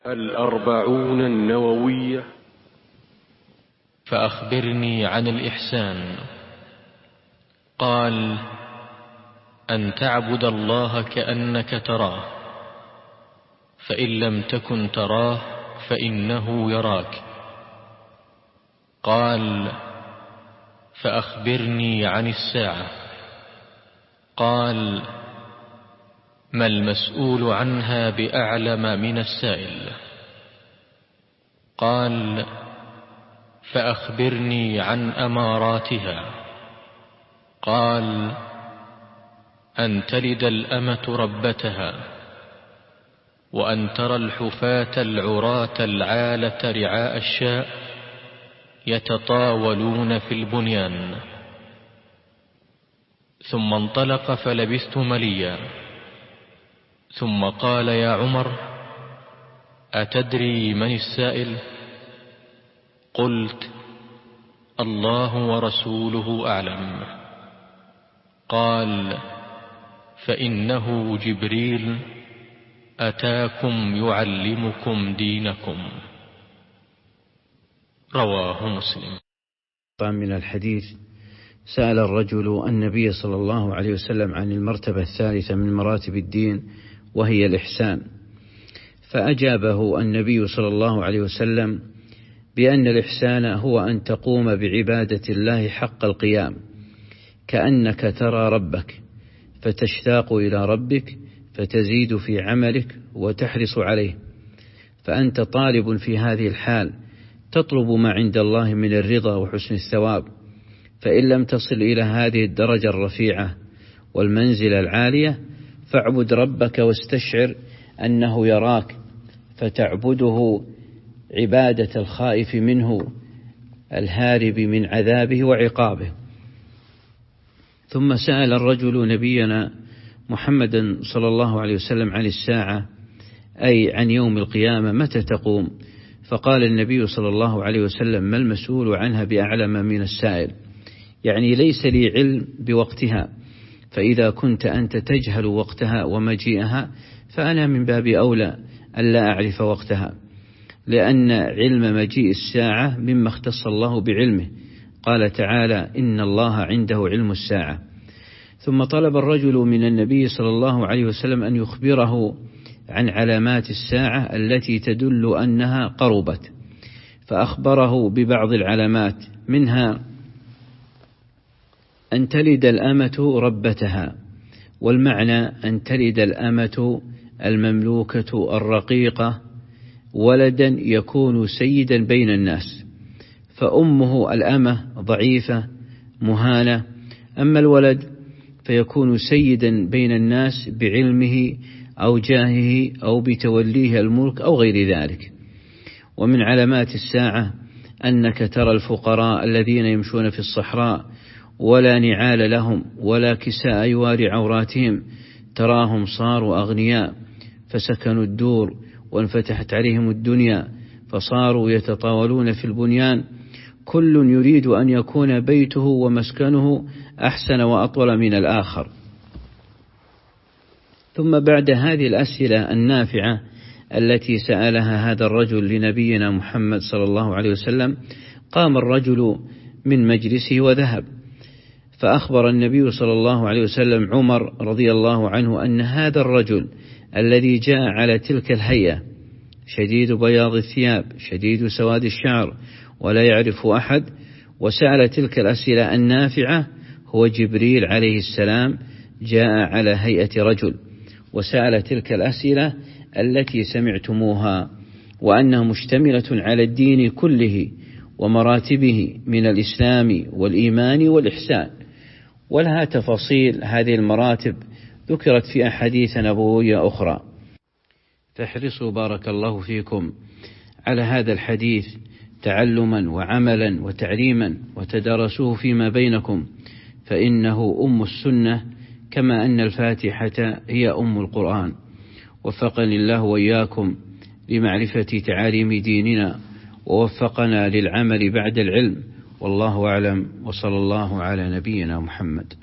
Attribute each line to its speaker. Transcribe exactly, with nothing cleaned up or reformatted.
Speaker 1: الأربعون النووية.
Speaker 2: فأخبرني عن الإحسان. قال: أن تعبد الله كأنك تراه، فإن لم تكن تراه فإنه يراك. قال: فأخبرني عن الساعة. قال: ما المسؤول عنها بأعلم من السائل. قال: فأخبرني عن أماراتها. قال: أن تلد الأمة ربتها، وأن ترى الحفاة العراة العالة رعاء الشاء يتطاولون في البنيان. ثم انطلق فلبثت مليا، ثم قال: يا عمر، أتدري من السائل؟ قلت: الله ورسوله أعلم. قال: فإنه جبريل أتاكم يعلمكم دينكم. رواه مسلم.
Speaker 3: من الحديث: سأل الرجل النبي صلى الله عليه وسلم عن المرتبة الثالثة من مراتب الدين، وهي الإحسان، فأجابه النبي صلى الله عليه وسلم بأن الإحسان هو أن تقوم بعبادة الله حق القيام كأنك ترى ربك، فتشتاق إلى ربك، فتزيد في عملك وتحرص عليه، فأنت طالب في هذه الحال تطلب ما عند الله من الرضا وحسن الثواب. فإن لم تصل إلى هذه الدرجة الرفيعة والمنزلة العالية، فاعبد ربك واستشعر أنه يراك، فتعبده عبادة الخائف منه الهارب من عذابه وعقابه. ثم سأل الرجل نبينا محمدا صلى الله عليه وسلم عن الساعة، أي عن يوم القيامة، متى تقوم؟ فقال النبي صلى الله عليه وسلم: ما المسؤول عنها بأعلم من السائل، يعني ليس لي علم بوقتها، فإذا كنت أنت تجهل وقتها ومجيئها فأنا من باب أولى ألا أعرف وقتها، لأن علم مجيء الساعة مما اختص الله بعلمه. قال تعالى: إن الله عنده علم الساعة. ثم طلب الرجل من النبي صلى الله عليه وسلم أن يخبره عن علامات الساعة التي تدل أنها قربت، فأخبره ببعض العلامات، منها أن تلد الأمة ربتها، والمعنى أن تلد الأمة المملوكة الرقيقة ولدا يكون سيدا بين الناس، فأمه الأمة ضعيفة مهانة، أما الولد فيكون سيدا بين الناس بعلمه أو جاهه أو بتوليه الملك أو غير ذلك. ومن علامات الساعة أنك ترى الفقراء الذين يمشون في الصحراء ولا نعال لهم ولا كساء يواري عوراتهم، تراهم صاروا أغنياء فسكنوا الدور وانفتحت عليهم الدنيا فصاروا يتطاولون في البنيان، كل يريد أن يكون بيته ومسكنه أحسن وأطول من الآخر. ثم بعد هذه الأسئلة النافعة التي سألها هذا الرجل لنبينا محمد صلى الله عليه وسلم، قام الرجل من مجلسه وذهب، فأخبر النبي صلى الله عليه وسلم عمر رضي الله عنه أن هذا الرجل الذي جاء على تلك الهيئة شديد بياض الثياب شديد سواد الشعر ولا يعرف أحد، وسأل تلك الأسئلة النافعة، هو جبريل عليه السلام جاء على هيئة رجل وسأل تلك الأسئلة التي سمعتموها، وأنها مشتملة على الدين كله ومراتبه من الإسلام والإيمان والإحسان، ولها تفاصيل. هذه المراتب ذكرت في أحاديث نبوية أخرى، فاحرصوا بارك الله فيكم على هذا الحديث تعلما وعملا وتعليما، وتدارسوه فيما بينكم، فإنه أم السنة كما أن الفاتحة هي أم القرآن. وفقني الله وإياكم لمعرفة تعاليم ديننا، ووفقنا للعمل بعد العلم، والله أعلم، وصلى الله على نبينا محمد.